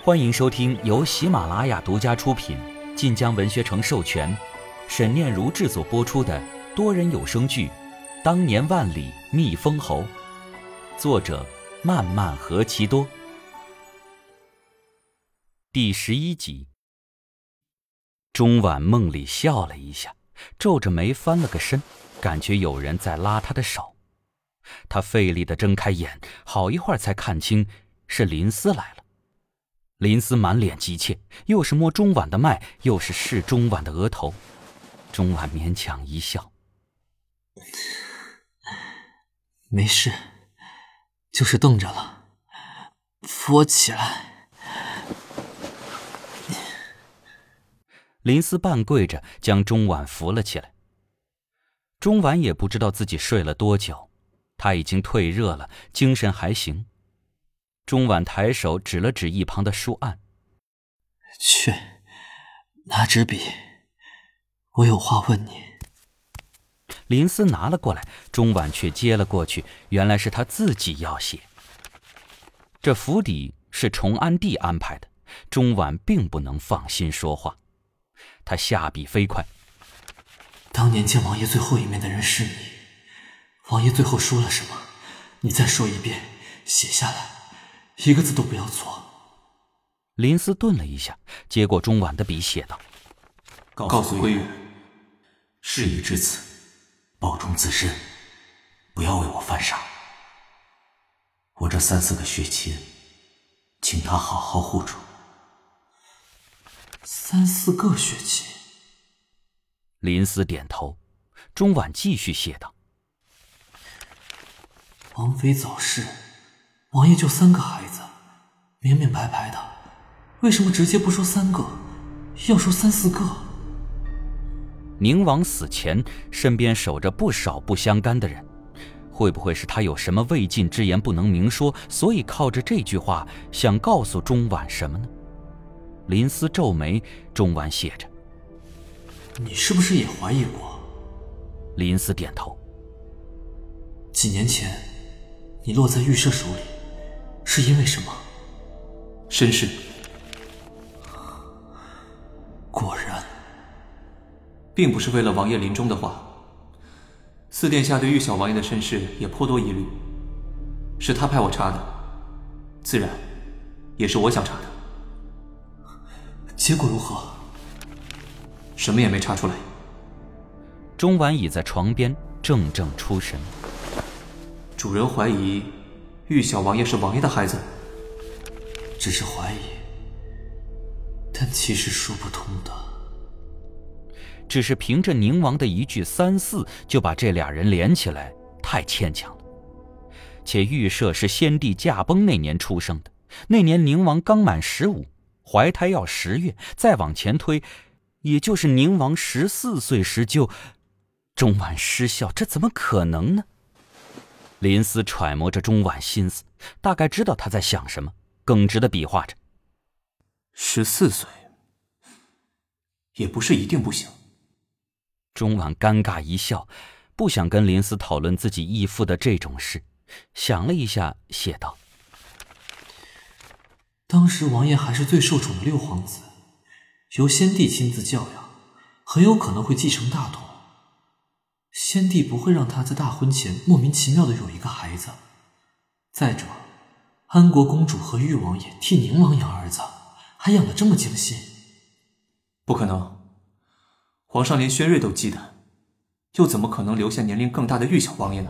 欢迎收听由喜马拉雅独家出品、晋江文学城授权、沈念如制作播出的多人有声剧《当年万里觅封侯》，作者漫漫何其多。第11集。钟婉梦里笑了一下，皱着眉翻了个身，感觉有人在拉他的手。他费力地睁开眼，好一会儿才看清是林思来了。林思满脸急切，又是摸钟婉的脉，又是试钟婉的额头。钟婉勉强一笑， 没事，就是冻着了，扶我起来。 林思半跪着将钟婉扶了起来。钟婉也不知道自己睡了多久，他已经退热了，精神还行。钟婉抬手指了指一旁的书案， 去，拿支笔，我有话问你。 林思拿了过来，钟婉却接了过去，原来是他自己要写。这府邸是崇安帝安排的，钟婉并不能放心说话。他下笔飞快， 当年见王爷最后一面的人是你，王爷最后说了什么？你再说一遍，写下来，一个字都不要错。 林思顿了一下，接过钟婉的笔写道： 告诉归远，事已至此，保重自身，不要为我犯傻。我这3、4个血亲，请他好好护住。 3、4个血亲。 林思点头。钟婉继续写道： 王妃早逝，王爷就3个孩子，明明白白的，为什么直接不说3个，要说3、4个？ 宁王死前身边守着不少不相干的人，会不会是他有什么未尽之言不能明说，所以靠着这句话想告诉钟婉什么呢？林思皱眉，钟婉写着： 你是不是也怀疑过？ 林思点头。 几年前你落在御舍手里，是因为什么？ 身世。 果然。 并不是为了王爷临终的话，四殿下对玉小王爷的身世也颇多疑虑，是他派我查的，自然也是我想查的。 结果如何？ 什么也没查出来。 钟婉倚在床边怔怔出神。 主人怀疑玉小王爷是王爷的孩子。 只是怀疑，但其实说不通的。 只是凭着宁王的一句3、4就把这俩人连起来，太牵强了。且玉舍是先帝驾崩那年出生的，那年宁王刚满15，怀胎要10月，再往前推，也就是宁王14岁时就……钟婉失笑，这怎么可能呢？林思揣摩着钟婉心思，大概知道他在想什么，耿直地比划着 14岁，也不是一定不行。 钟婉尴尬一笑，不想跟林思讨论自己义父的这种事，想了一下，写道： 当时王爷还是最受宠的6皇子，由先帝亲自教养，很有可能会继承大统。先帝不会让他在大婚前莫名其妙的有一个孩子。再者，安国公主和玉王爷替宁王养儿子，还养得这么精心。 不可能，皇上连宣睿都忌惮，又怎么可能留下年龄更大的玉小王爷呢？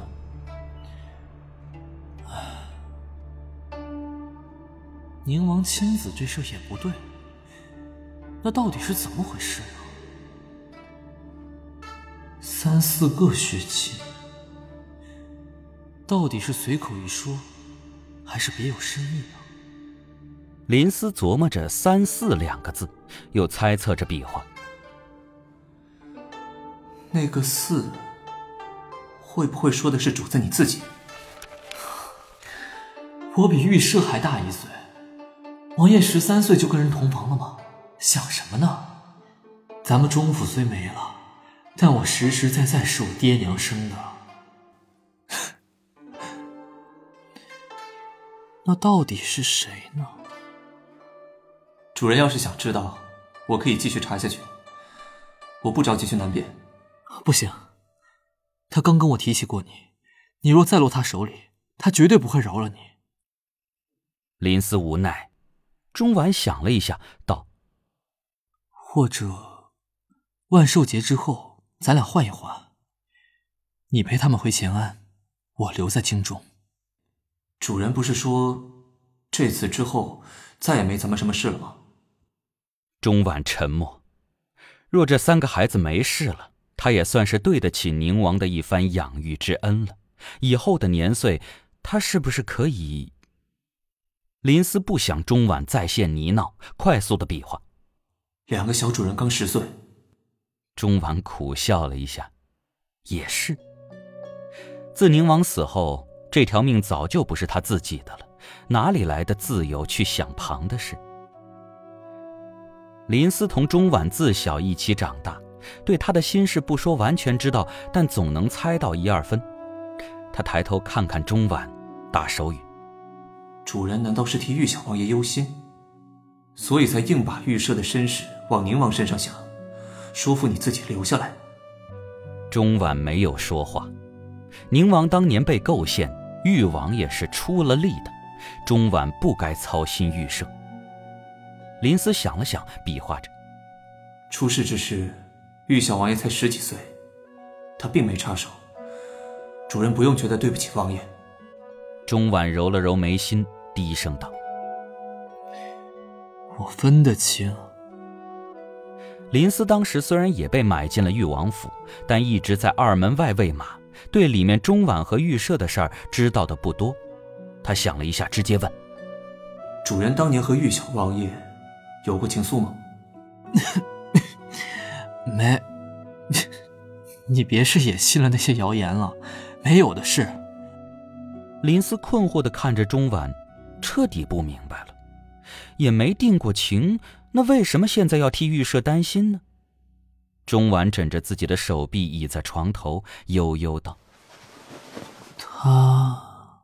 宁王亲子这事也不对，那到底是怎么回事呢？3、4个血亲，到底是随口一说，还是别有深意呢？ 林思琢磨着3、4两个字，又猜测着笔画。 那个4，会不会说的是主子你自己？ 我比玉舍还大1岁，王爷13岁就跟人同房了吗？想什么呢？咱们钟府虽没了，但我实实在在是我爹娘生的。那到底是谁呢？ 主人要是想知道，我可以继续查下去。我不着急去南边。不行，他刚跟我提起过你，你若再落他手里，他绝对不会饶了你。 林思无奈，钟婉想了一下，道： 或者万寿节之后咱俩换一换，你陪他们回乾安，我留在京中。主人不是说这次之后再也没咱们什么事了吗？ 钟婉沉默。若这3个孩子没事了，他也算是对得起宁王的一番养育之恩了。以后的年岁，他是不是可以……林思不想钟婉再现泥淖，快速的比划。 2个小主人刚10岁。 钟婉苦笑了一下，也是。自宁王死后，这条命早就不是他自己的了，哪里来的自由去想旁的事？林思同钟婉自小一起长大，对他的心事不说完全知道，但总能猜到1、2分。他抬头看看钟婉，打手语： 主人难道是替玉小王爷忧心，所以才硬把玉舍的身世往宁王身上想，说服你自己留下来？ 钟婉没有说话。宁王当年被构陷，玉王也是出了力的，钟婉不该操心玉舍。林思想了想，比划着： 出事之时，玉小王爷才10几岁，他并没插手，主人不用觉得对不起王爷。 钟婉揉了揉眉心，低声道： 我分得清。 林思当时虽然也被买进了裕王府，但一直在2门外喂马，对里面钟婉和玉舍的事儿知道的不多。他想了一下，直接问： 主人当年和玉小王爷有过情愫吗？没。你别是也信了那些谣言了？没有的事。 林思困惑地看着钟婉，彻底不明白了。也没定过情，那为什么现在要替玉舍担心呢？钟婉枕着自己的手臂倚在床头，悠悠道： 他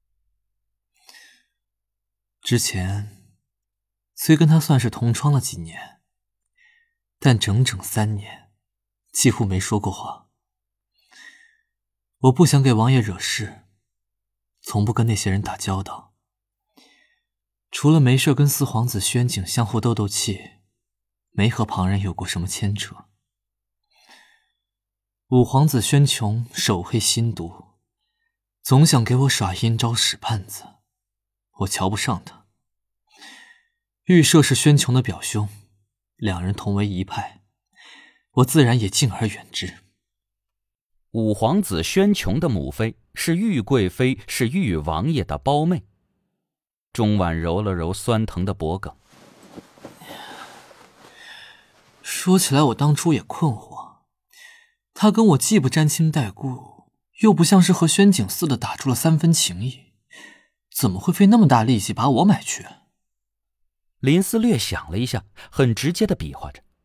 之前虽跟他算是同窗了几年，但整整3年几乎没说过话。我不想给王爷惹事，从不跟那些人打交道，除了没事跟4皇子宣景相互斗斗气，没和旁人有过什么牵扯。5皇子宣琼手黑心毒，总想给我耍阴招使绊子，我瞧不上他。玉舍是宣琼的表兄，2人同为一派，我自然也敬而远之。 5皇子宣琼的母妃是玉贵妃，是玉王爷的胞妹。钟婉揉了揉酸疼的脖颈。 说起来我当初也困惑，他跟我既不沾亲带故，又不像是和宣景似的打出了3分情谊，怎么会费那么大力气把我买去？ 林思略想了一下，很直接地比划着：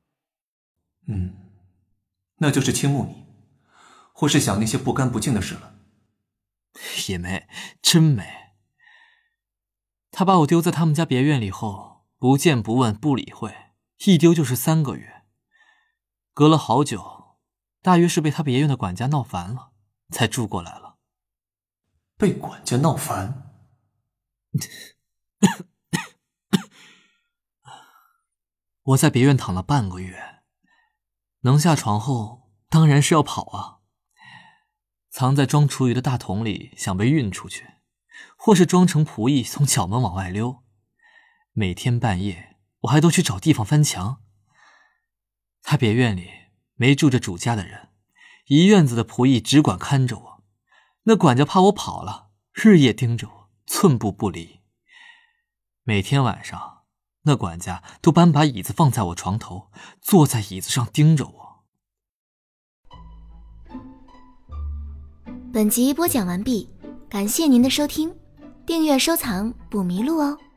那就是倾慕你，或是想那些不干不净的事了。也没，真没。他把我丢在他们家别院里后，不见不问不理会，一丢就是3个月。隔了好久，大约是被他别院的管家闹烦了，才住过来了。被管家闹烦？我在别院躺了半个月，能下床后当然是要跑啊。藏在装厨余的大桶里，想被运出去，或是装成仆役从角门往外溜。每天半夜我还都去找地方翻墙。他别院里没住着主家的人，一院子的仆役只管看着我，那管家怕我跑了，日夜盯着我，寸步不离。每天晚上那管家都搬把椅子放在我床头，坐在椅子上盯着我。 本集播讲完毕，感谢您的收听，订阅收藏不迷路哦。